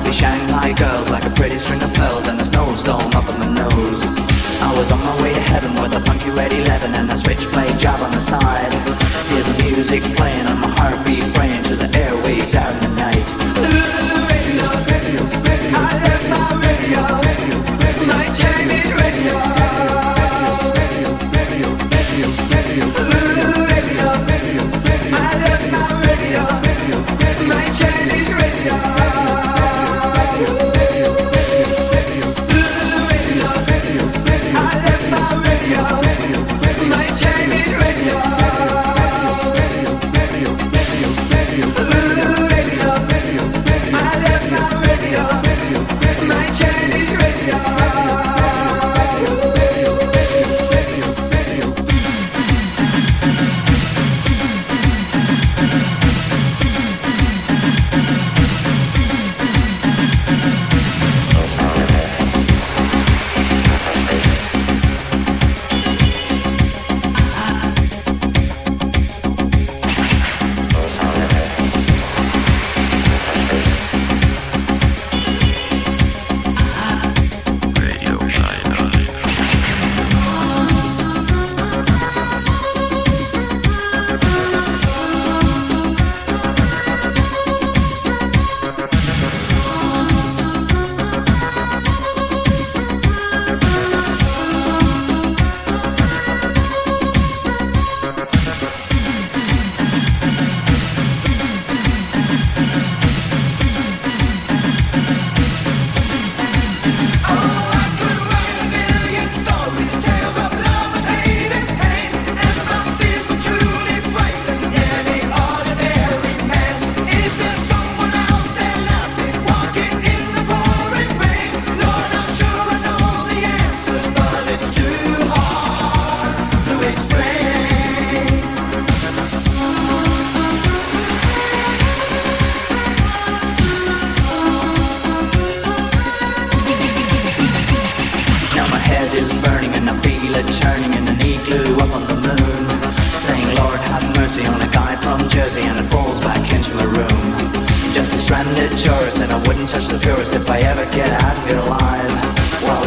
lovely Shanghai girls like a pretty string of pearls and a snowstorm up in my nose. I was on my way to heaven with a funky red 11 and a switchblade job on the side. Hear the music playing on my heartbeat, praying to the airwaves out in the night. Radio, radio, radio, I left my radio, radio, radio, my Chinese radio. Radio, radio, radio, radio, radio, radio, radio, I left my radio, radio, my Chinese radio.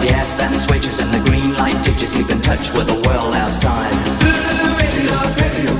Switches and the green light ditches keep in touch with the world outside. Radio, radio.